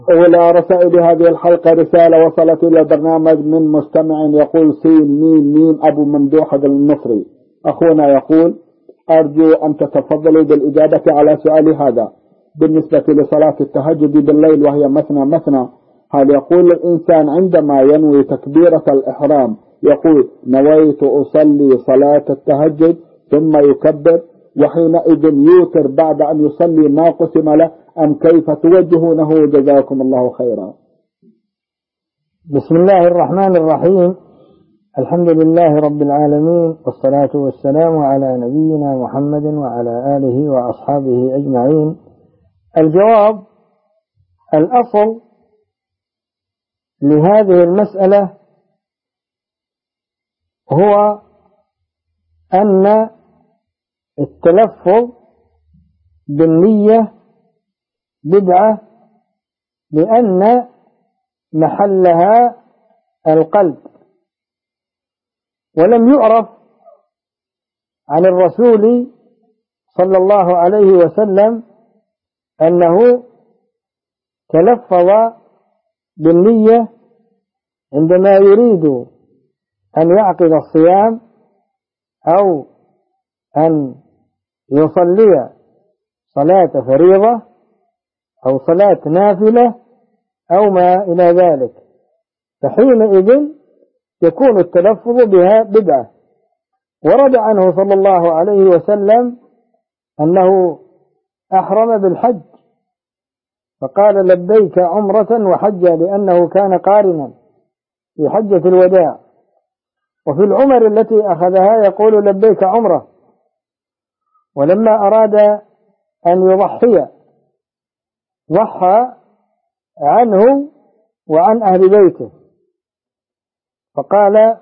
أولى رسائل هذه الحلقة رسالة وصلت إلى البرنامج من مستمع يقول سين ميم ميم أبو ممدوح المصري. أخونا يقول: أرجو أن تتفضلوا بالإجابة على سؤالي هذا بالنسبة لصلاة التهجد بالليل وهي مثنى مثنى. هل يقول الإنسان عندما ينوي تكبيرة الإحرام يقول نويت أصلي صلاة التهجد ثم يكبر وحينئذ يوتر بعد أن يصلي ما قسم له، أم كيف توجهونه؟ جزاكم الله خيرا. بسم الله الرحمن الرحيم. الحمد لله رب العالمين، والصلاة والسلام على نبينا محمد وعلى آله وأصحابه أجمعين. الجواب: الأصل لهذه المسألة هو أن التلفظ بالنية بدعة، لأن محلها القلب، ولم يعرف عن الرسول صلى الله عليه وسلم أنه تلفظ بالنية عندما يريد أن يعقد الصيام أو أن يصلي صلاة فريضة أو صلاة نافلة أو ما إلى ذلك، فحينئذ يكون التلفظ بها بدعة. ورد عنه صلى الله عليه وسلم أنه أحرم بالحج فقال لبيك عمرة وحجة، لأنه كان قارنا في حجة الوداع. وفي العمر التي أخذها يقول لبيك عمرة. ولما أراد أن يضحي ضحى عنه وعن أهل بيته، فقال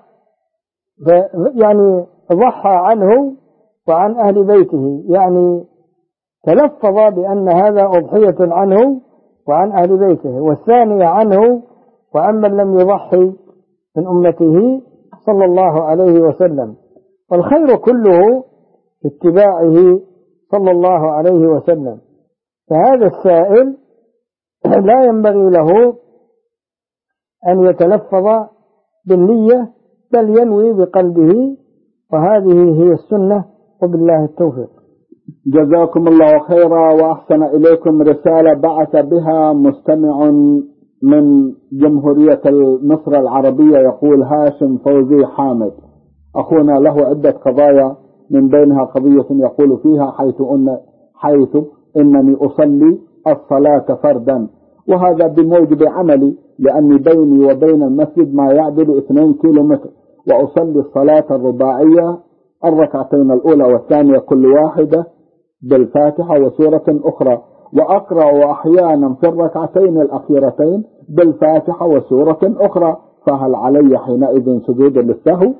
يعني ضحى عنه وعن أهل بيته، يعني تلفظ بأن هذا أضحية عنه وعن أهل بيته، والثانية عنه وعن من لم يضحي من أمته صلى الله عليه وسلم. والخير كله في اتباعه صلى الله عليه وسلم. فهذا السائل لا ينبغي له أن يتلفظ بالنية، بل ينوي بقلبه، وهذه هي السنة، وبالله التوفيق. جزاكم الله خيرا وأحسن إليكم. رسالة بعث بها مستمع من جمهورية مصر العربية يقول هاشم فوزي حامد. أخونا له عدة قضايا، من بينها قضية يقول فيها حيث إنني أصلي الصلاة فردا، وهذا بموجب عملي، لأني بيني وبين المسجد ما يعدل 2 كيلومتر، وأصلي الصلاة الرباعية الركعتين الأولى والثانية كل واحدة بالفاتحة وسورة أخرى، وأقرأ أحيانا في الركعتين الأخيرتين بالفاتحة وسورة أخرى، فهل علي حينئذ سجود للسهو؟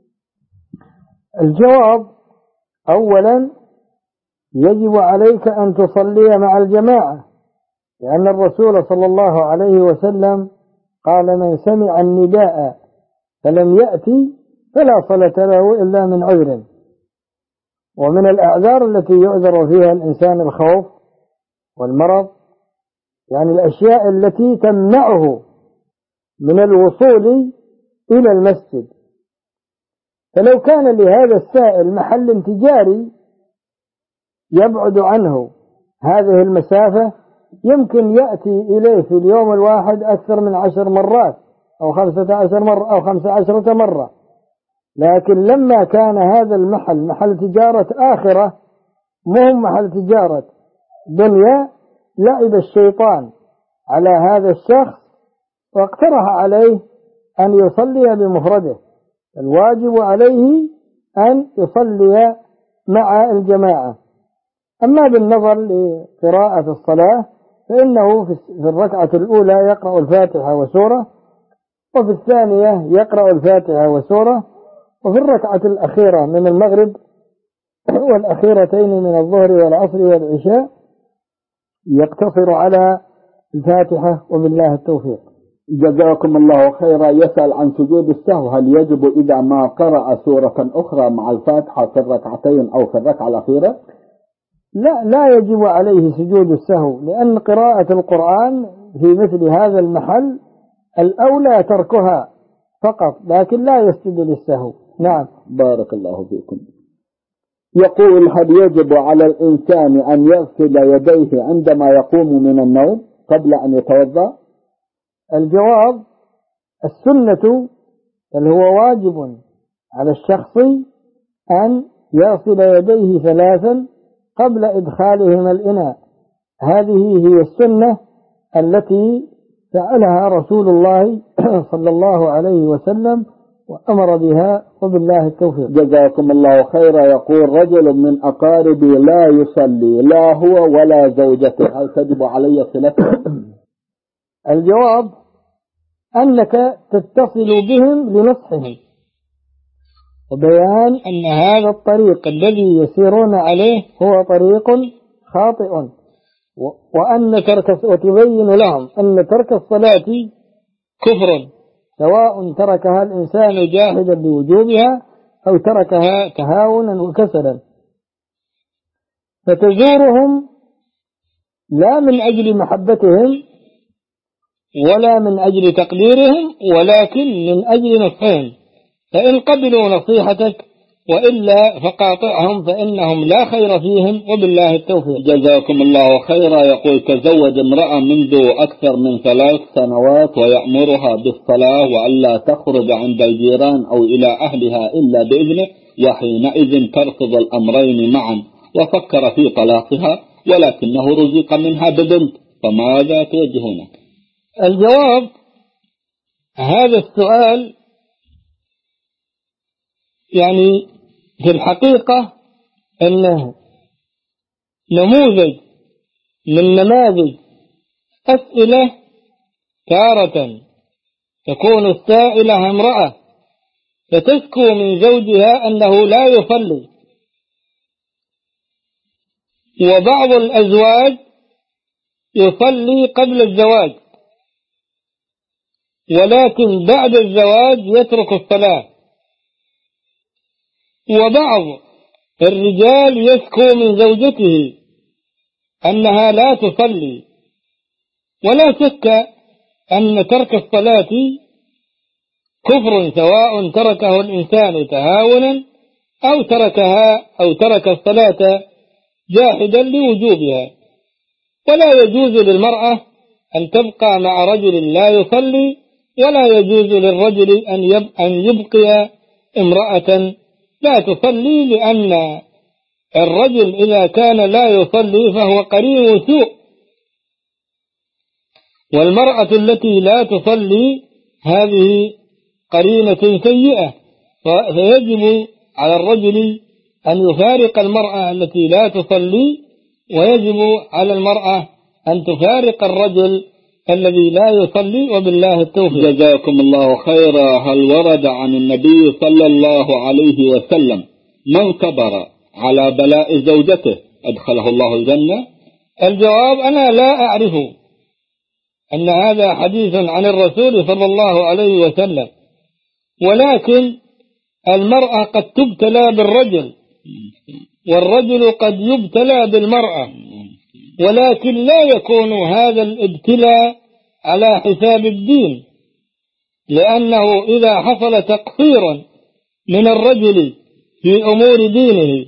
الجواب: أولا يجب عليك أن تصلي مع الجماعة، لأن الرسول صلى الله عليه وسلم قال من سمع النداء فلم يأتي فلا صلاة له إلا من عذر. ومن الأعذار التي يعذر فيها الإنسان الخوف والمرض، يعني الأشياء التي تمنعه من الوصول إلى المسجد. فلو كان لهذا السائل محل تجاري يبعد عنه هذه المسافة، يمكن يأتي إليه في اليوم الواحد أكثر من 10 مرات أو 15 مرة أو 15 مرة. لكن لما كان هذا المحل محل تجارة آخرة، مهم محل تجارة دنيا، لعب الشيطان على هذا الشخص واقترح عليه أن يصلي بمفرده. الواجب عليه أن يصلي مع الجماعة. أما بالنظر لقراءة الصلاة فإنه في الركعة الأولى يقرأ الفاتحة وسورة، وفي الثانية يقرأ الفاتحة وسورة، وفي الركعة الأخيرة من المغرب والأخيرتين من الظهر والعصر والعشاء يقتصر على الفاتحة، وبالله التوفيق. جزاكم الله خيرا. يسأل عن سجود السهو، هل يجب إذا ما قرأ سورة أخرى مع الفاتحة في الركعتين أو في الركعة الأخيرة؟ لا يجب عليه سجود السهو، لأن قراءة القرآن في مثل هذا المحل الأولى تركها فقط، لكن لا يسجد للسهو. نعم. بارك الله فيكم. يقول: هل يجب على الإنسان أن يغسل يديه عندما يقوم من النوم قبل أن يتوضأ؟ الجواب: السنة اللي هو واجب على الشخص أن يغسل يديه 3 قبل إدخالهما الإناء. هذه هي السنة التي فعلها رسول الله صلى الله عليه وسلم وأمر بها، وبالله التوفيق. جزاكم الله خيرا. يقول: رجل من أقاربي لا يصلي، لا هو ولا زوجته، هل تجب علي صلته؟ الجواب: أنك تتصل بهم لنصحهم وبيان أن هذا الطريق الذي يسيرون عليه هو طريق خاطئ، وتبين لهم أن ترك الصلاة كفر، سواء تركها الإنسان جاحدا بوجوبها أو تركها تهاونا وكسلا. فتزورهم لا من أجل محبتهم ولا من أجل تقديرهم، ولكن من أجل نصحهم، فإن قبلوا نصيحتك وإلا فقاطعهم فإنهم لا خير فيهم، وبالله التوفيق. جزاكم الله خيرا. يقول: تزوج امرأة منذ أكثر من 3 سنوات ويأمرها بالصلاة وألا تخرج عند الجيران أو إلى أهلها إلا بإذنه، وحينئذ ترفض الأمرين معا، وفكر في طلاقها ولكنه رزق منها ببنت، فماذا توجهونه؟ الجواب: هذا السؤال يعني في الحقيقة أنه نموذج من نماذج أسئلة تارة تكون السائلة امرأة فتشكو من زوجها أنه لا يصلي، وبعض الأزواج يصلي قبل الزواج ولكن بعد الزواج يترك الصلاة، وبعض الرجال يشكو من زوجته أنها لا تصلي. ولا شك أن ترك الصلاة كفر، سواء تركه الإنسان تهاونا أو ترك الصلاة جاحدا لوجوبها. ولا يجوز للمرأة أن تبقى مع رجل لا يصلي، ولا يجوز للرجل أن يبقي امرأة لا تصلي، لأن الرجل إذا كان لا يصلي فهو قرين سوء، والمرأة التي لا تصلي هذه قرينة سيئة، فيجب على الرجل أن يفارق المرأة التي لا تصلي، ويجب على المرأة أن تفارق الرجل الذي لا يصلي، وبالله التوفيق. جزاكم الله خيرا. هل ورد عن النبي صلى الله عليه وسلم من صبر على بلاء زوجته أدخله الله الجنة؟ الجواب: أنا لا أعرف أن هذا حديث عن الرسول صلى الله عليه وسلم، ولكن المرأة قد تبتلى بالرجل والرجل قد يبتلى بالمرأة، ولكن لا يكون هذا الابتلاء على حساب الدين، لأنه إذا حصل تقصير من الرجل في أمور دينه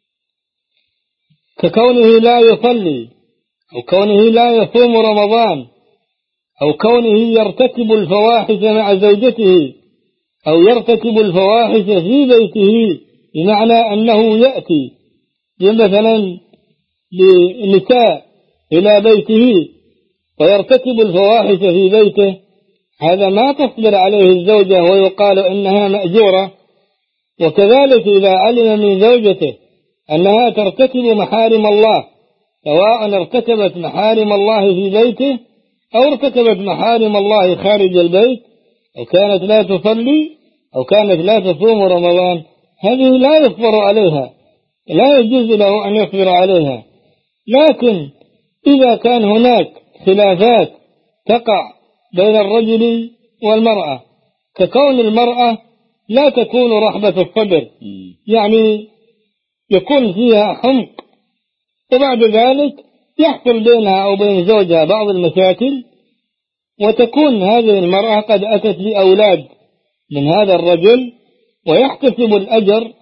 ككونه لا يصلي أو كونه لا يصوم رمضان أو كونه يرتكب الفواحش مع زوجته أو يرتكب الفواحش في بيته، بمعنى أنه يأتي مثلا لنساء إلى بيته ويرتكب الفواحش في بيته، هذا ما تصبر عليه الزوجة ويقال إنها مأجورة. وكذلك إذا علم من زوجته أنها ترتكب محارم الله، سواء ارتكبت محارم الله في بيته أو ارتكبت محارم الله خارج البيت، أو كانت لا تصلي أو كانت لا تصوم رمضان، هذه لا يصبر عليها، لا يجوز له أن يصبر عليها. لكن إذا كان هناك خلافات تقع بين الرجل والمرأة، ككون المرأة لا تكون رحبة الصدر، يعني يكون فيها حمق، وبعد ذلك يحصل بينها أو بين زوجها بعض المشاكل، وتكون هذه المرأة قد أتت بأولاد من هذا الرجل ويحتسب الأجر،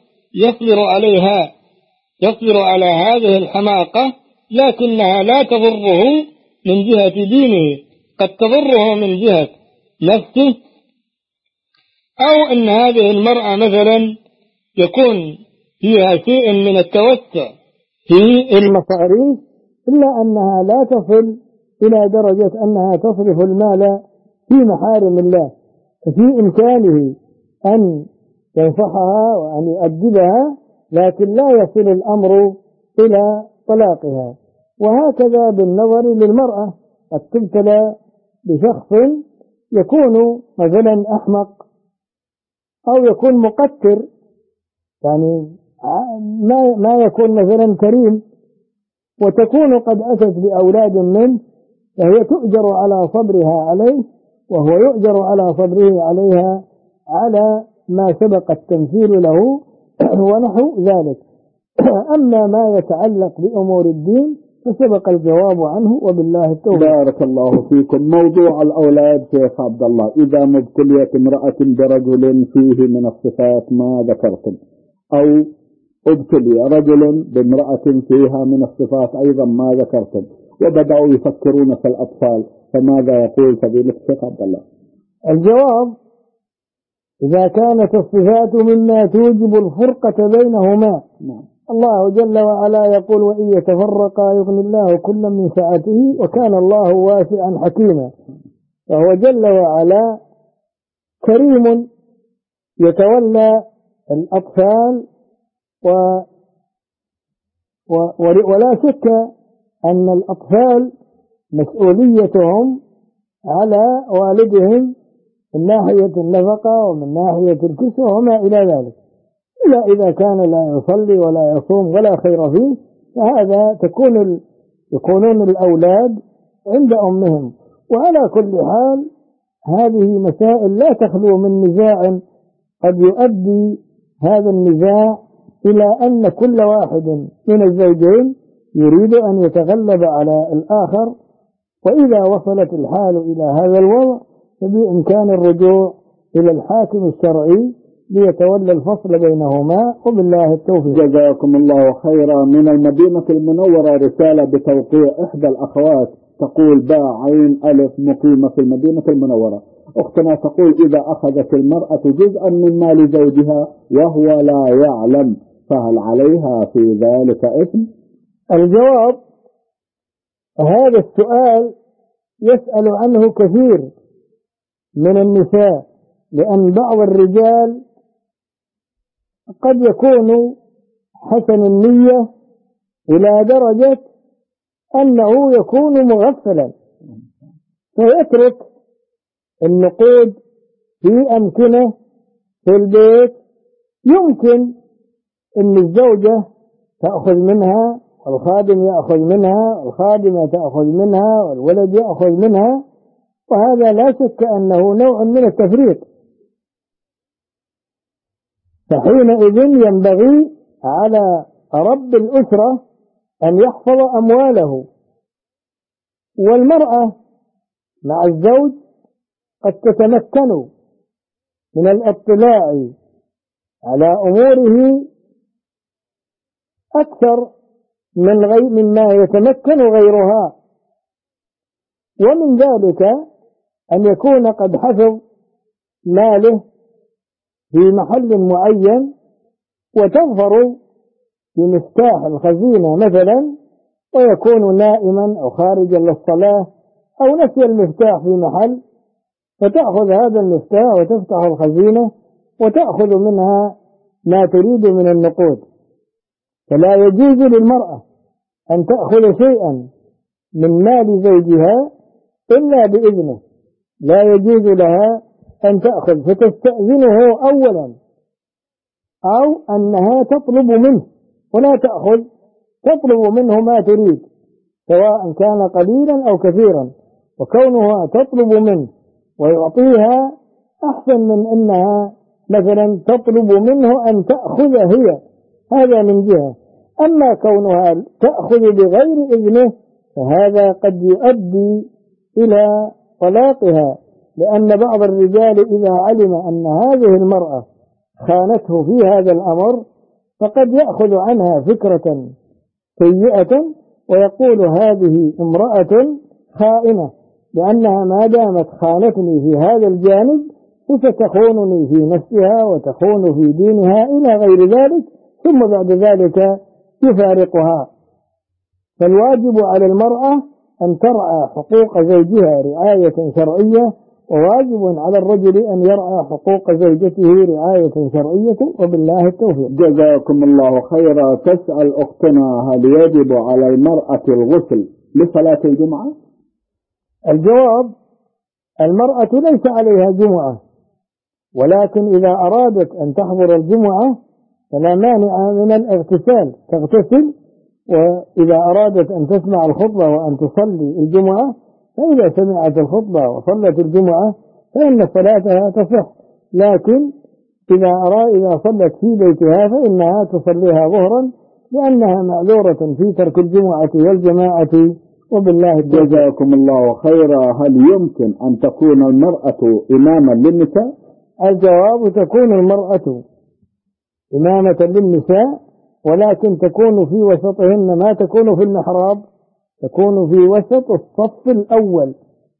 يصبر على هذه الحماقة، لكنها لا تضره من جهة دينه، قد تضره من جهة نفسه، أو أن هذه المرأة مثلا يكون فيها شيء من التوسع في المصاريف، إلا أنها لا تصل إلى درجة أنها تصرف المال في محارم الله، ففي إمكانه أن ينصحها وأن يؤدبها، لكن لا يصل الأمر إلى طلاقها. وهكذا بالنظر للمرأة، قد تبتلى بشخص يكون مثلا أحمق أو يكون مقتر، يعني ما يكون مثلا كريم، وتكون قد أتت بأولاد منه، فهي تؤجر على صبرها عليه، وهو يؤجر على صبره عليها على ما سبق التمثيل له ونحو ذلك. أما ما يتعلق بأمور الدين فسبق الجواب عنه، وبالله التوفيق. بارك الله فيكم. موضوع الأولاد شيخ عبد الله، إذا ما ابتليت امرأة برجل فيه من الصفات ما ذكرتم، أو ابتلي رجل بامرأة فيها من الصفات أيضا ما ذكرتم، وبدأوا يفكرون في الأطفال، فماذا يقول فضيلة الشيخ عبد الله؟ الجواب: إذا كانت الصفات مما توجب الفرقة بينهما، الله جل وعلا يقول: وإن يتفرقا يغني الله كلا من سعته وكان الله واسعا حكيما. فهو جل وعلا كريم يتولى الأطفال، ولا شك أن الأطفال مسؤوليتهم على والدهم من ناحية النفقة ومن ناحية الكسوة وما إلى ذلك، إلا إذا كان لا يصلي ولا يصوم ولا خير فيه، فهذا يكونون الأولاد عند أمهم. وعلى كل حال هذه مسائل لا تخلو من نزاع، قد يؤدي هذا النزاع إلى أن كل واحد من الزوجين يريد أن يتغلب على الآخر، وإذا وصلت الحال إلى هذا الوضع فبإمكان الرجوع إلى الحاكم الشرعي ليتولى الفصل بينهما، وبالله التوفيق. جزاكم الله خيرا. من المدينة المنورة رسالة بتوقيع إحدى الأخوات تقول: باء عين ألف مقيمة في المدينة المنورة. أختنا تقول: إذا أخذت المرأة جزءا من مال زوجها وهو لا يعلم، فهل عليها في ذلك إثم؟ الجواب: هذا السؤال يسأل عنه كثير من النساء، لأن بعض الرجال قد يكون حسن النية إلى درجة أنه يكون مغفلا، فيترك النقود في أمكنة في البيت، يمكن أن الزوجة تأخذ منها، والخادم يأخذ منها، والخادمة تأخذ منها، والولد يأخذ منها، وهذا لا شك أنه نوع من التفريط. فحينئذ ينبغي على رب الأسرة أن يحفظ أمواله، والمرأة مع الزوج قد تتمكن من الاطلاع على أموره أكثر مما يتمكن غيرها، ومن ذلك أن يكون قد حفظ ماله في محل معين، وتظهر بمفتاح الخزينة مثلا، ويكون نائما أو خارجا للصلاة أو نسي المفتاح في محل، فتأخذ هذا المفتاح وتفتح الخزينة وتأخذ منها ما تريد من النقود. فلا يجوز للمرأة أن تأخذ شيئا من مال زوجها إلا بإذنه، لا يجوز لها أن تأخذ فتستأذنه أولا، أو أنها تطلب منه ولا تأخذ، تطلب منه ما تريد سواء كان قليلا أو كثيرا، وكونها تطلب منه ويعطيها أحسن من أنها مثلا تطلب منه أن تأخذ هي، هذا من جهة. أما كونها تأخذ بغير إذنه فهذا قد يؤدي إلى طلاقها، لأن بعض الرجال إذا علم أن هذه المرأة خانته في هذا الأمر فقد يأخذ عنها فكرة سيئة ويقول هذه امرأة خائنة، لأنها ما دامت خانتني في هذا الجانب فستخونني في نفسها وتخون في دينها إلى غير ذلك، ثم بعد ذلك يفارقها. فالواجب على المرأة أن ترعى حقوق زوجها رعاية شرعية، وواجب على الرجل أن يرعى حقوق زوجته رعاية شرعية، وبالله التوفيق. جزاكم الله خيرا. تسأل أختنا: هل يجب على المرأة الغسل لصلاة الجمعة؟ الجواب: المرأة ليس عليها جمعة، ولكن إذا أرادت أن تحضر الجمعة فلا مانع من الاغتسال، تغتسل، وإذا أرادت أن تسمع الخطبة وأن تصلي الجمعة فإذا سمعت الخطبة وصلت الجمعة فإن صلاتها تصح، لكن إذا صلت في بيتها فإنها تصليها ظهرا، لأنها معذورة في ترك الجمعة والجماعة، وبالله التوفيق. جزاكم الله خيرا. هل يمكن أن تكون المرأة إماما للنساء؟ الجواب: تكون المرأة إمامة للنساء، ولكن تكون في وسطهن، ما تكون في المحراب، تكون في وسط الصف الأول،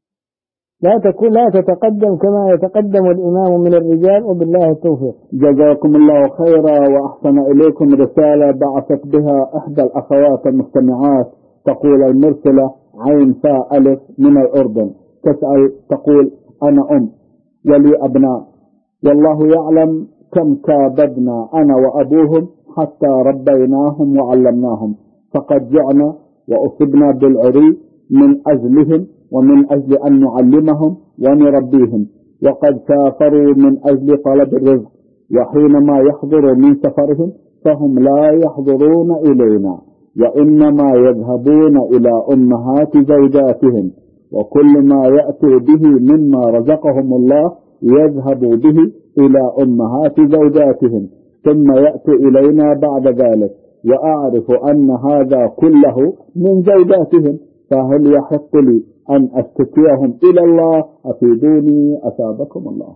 لا تتقدم كما يتقدم الإمام من الرجال، وبالله التوفيق. جزاكم الله خيرا وأحسن إليكم. رسالة بعثت بها إحدى الأخوات المستمعات، تقول المرسلة عين فاء ألف من الأردن، تسأل تقول: أنا أم ولي أبناء، والله يعلم كم كابدنا أنا وأبوهم حتى ربيناهم وعلمناهم، فقد جعنا وأصبنا بالعري من أجلهم ومن أجل أن نعلمهم ونربيهم، وقد سافروا من أجل طلب الرزق، وحينما يحضر من سفرهم فهم لا يحضرون إلينا، وإنما يذهبون إلى أمهات زوجاتهم، وكل ما يأتي به مما رزقهم الله يذهب به إلى أمهات زوجاتهم، ثم يأتي إلينا بعد ذلك، وأعرف أن هذا كله من زوجاتهم، فهل يحق لي أن أشتكيهم إلى الله؟ أفيدوني أثابكم الله.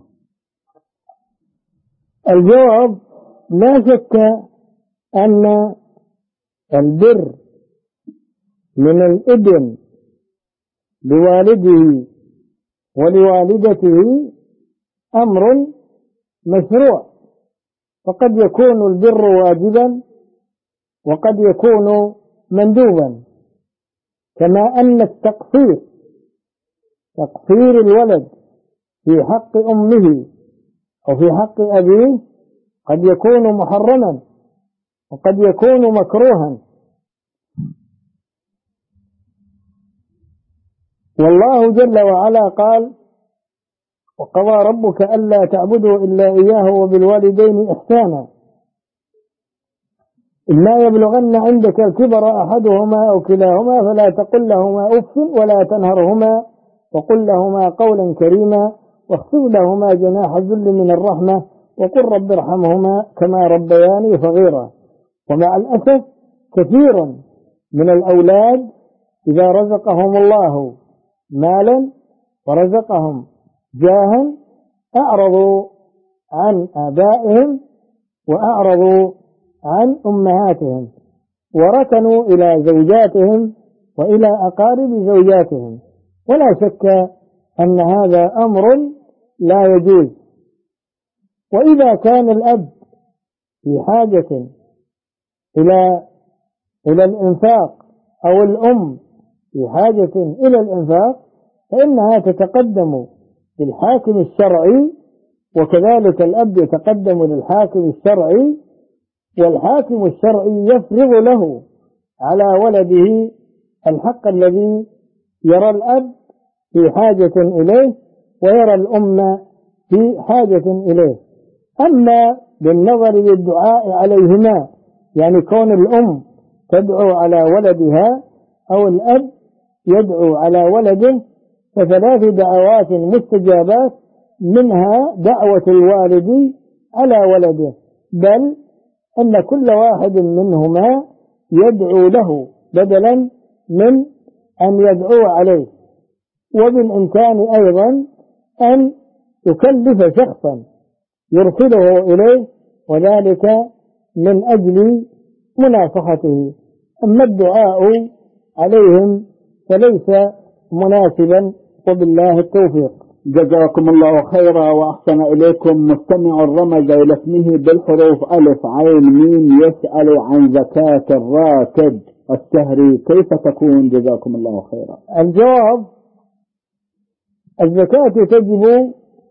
الجواب: لا شك أن البر من الابن لوالده ولوالدته أمر مشروع، فقد يكون البر واجبا وقد يكون مندوبا، كما أن تقصير الولد في حق أمه أو في حق أبيه قد يكون محرما وقد يكون مكروها. والله جل وعلا قال: وقضى ربك ألا تعبدوا إلا إياه وبالوالدين إحسانا، إما يبلغن عندك الكبر أحدهما أو كلاهما فلا تقل لهما أف ولا تنهرهما وقل لهما قولا كريما واخفض لهما جناح الذل من الرحمة وقل رب ارحمهما كما ربياني صغيرا. ومع الأسف كثير من الأولاد إذا رزقهم الله مالا ورزقهم جاها أعرضوا عن آبائهم وأعرضوا عن أمهاتهم وركنوا إلى زوجاتهم وإلى أقارب زوجاتهم، ولا شك أن هذا أمر لا يجوز. وإذا كان الأب في حاجة إلى الإنفاق أو الأم في حاجة إلى الإنفاق فإنها تتقدم للحاكم الشرعي، وكذلك الأب يتقدم للحاكم الشرعي، والحاكم الشرعي يفرض له على ولده الحق الذي يرى الأب في حاجة إليه ويرى الأم في حاجة إليه. أما بالنظر للدعاء عليهما، يعني كون الأم تدعو على ولدها أو الأب يدعو على ولده، فثلاث دعوات مستجابات، منها دعوة الوالد على ولده، بل أن كل واحد منهما يدعو له بدلا من أن يدعو عليه. وبالإمكان أيضا أن يكلف شخصا يرسله إليه، وذلك من أجل مناصحته. أما الدعاء عليهم فليس مناسبا، وبالله التوفيق. جزاكم الله خيرا وأحسن إليكم. مستمع رمز إلى اسمه بالحروف ألف عين ميم يسأل عن زكاة الراتب الشهري، كيف تكون؟ جزاكم الله خيرا. الجواب: الزكاة تجب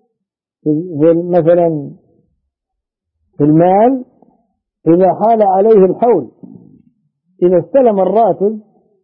مثلا في المال إذا حال عليه الحول، إذا استلم الراتب،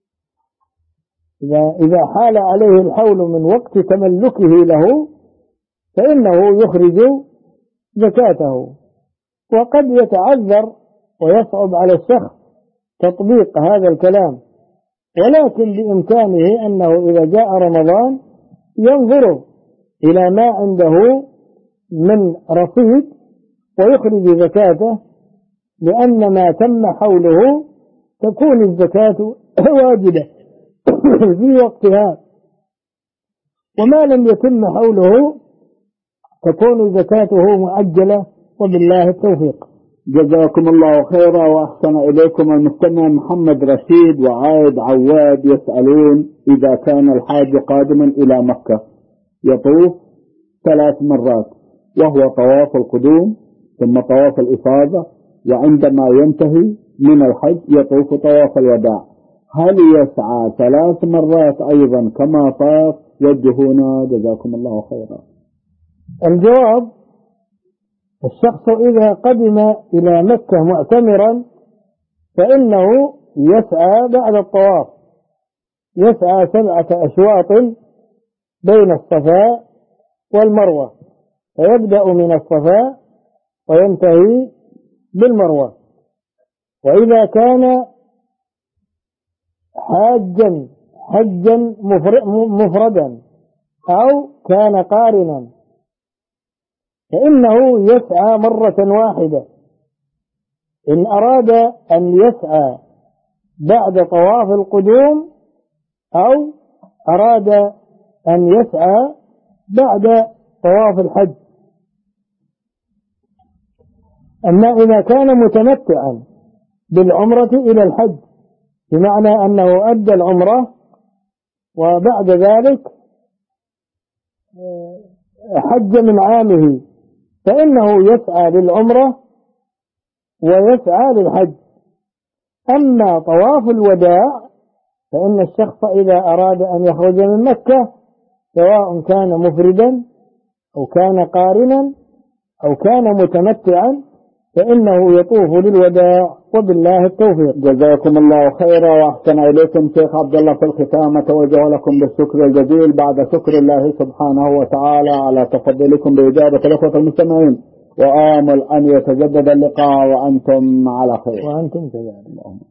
إذا حال عليه الحول من وقت تملكه له فإنه يخرج زكاته. وقد يتعذر ويصعب على الشخص تطبيق هذا الكلام، ولكن بإمكانه أنه إذا جاء رمضان ينظر إلى ما عنده من رصيد ويخرج زكاته، لأن ما تم حوله تكون الزكاة واجبة في وقتها، وما لم يتم حوله تكون زكاته مؤجلة، وبالله التوفيق. جزاكم الله خيرا وأحسن إليكم. المستمع محمد رشيد وعايد عواد يسألون: إذا كان الحاج قادما إلى مكة يطوف 3 مرات، وهو طواف القدوم ثم طواف الإفاضة، وعندما ينتهي من الحج يطوف طواف الوداع، هل يسعى 3 مرات أيضا كما طاف؟ وجهونا جزاكم الله خيرا. الجواب: الشخص إذا قدم إلى مكة معتمرا فإنه يسعى بعد الطواف، يسعى 7 أشواط بين الصفا والمروة، فيبدأ من الصفا وينتهي بالمروة. وإذا كان حجا مفردا أو كان قارنا فإنه يسعى مرة واحدة. إن أراد أن يسعى بعد طواف القدوم أو أراد أن يسعى بعد طواف الحج. أما إذا كان متمتعا بالعمرة إلى الحج، بمعنى أنه أدى العمرة وبعد ذلك حج من عامه، فإنه يسعى للعمرة ويسعى للحج. أما طواف الوداع فإن الشخص إذا أراد أن يخرج من مكة سواء كان مفردا أو كان قارنا أو كان متمتعا فإنه يطوف للوداع، وبالله التوفيق. جزاكم الله خيرا وأحسن إليكم. شيخ عبد الله، في الختام أتوجه لكم بالشكر الجزيل بعد شكر الله سبحانه وتعالى على تفضلكم بإجابة الأخوة المستمعين، وآمل أن يتجدد اللقاء وأنتم على خير. وأنتم كذلك.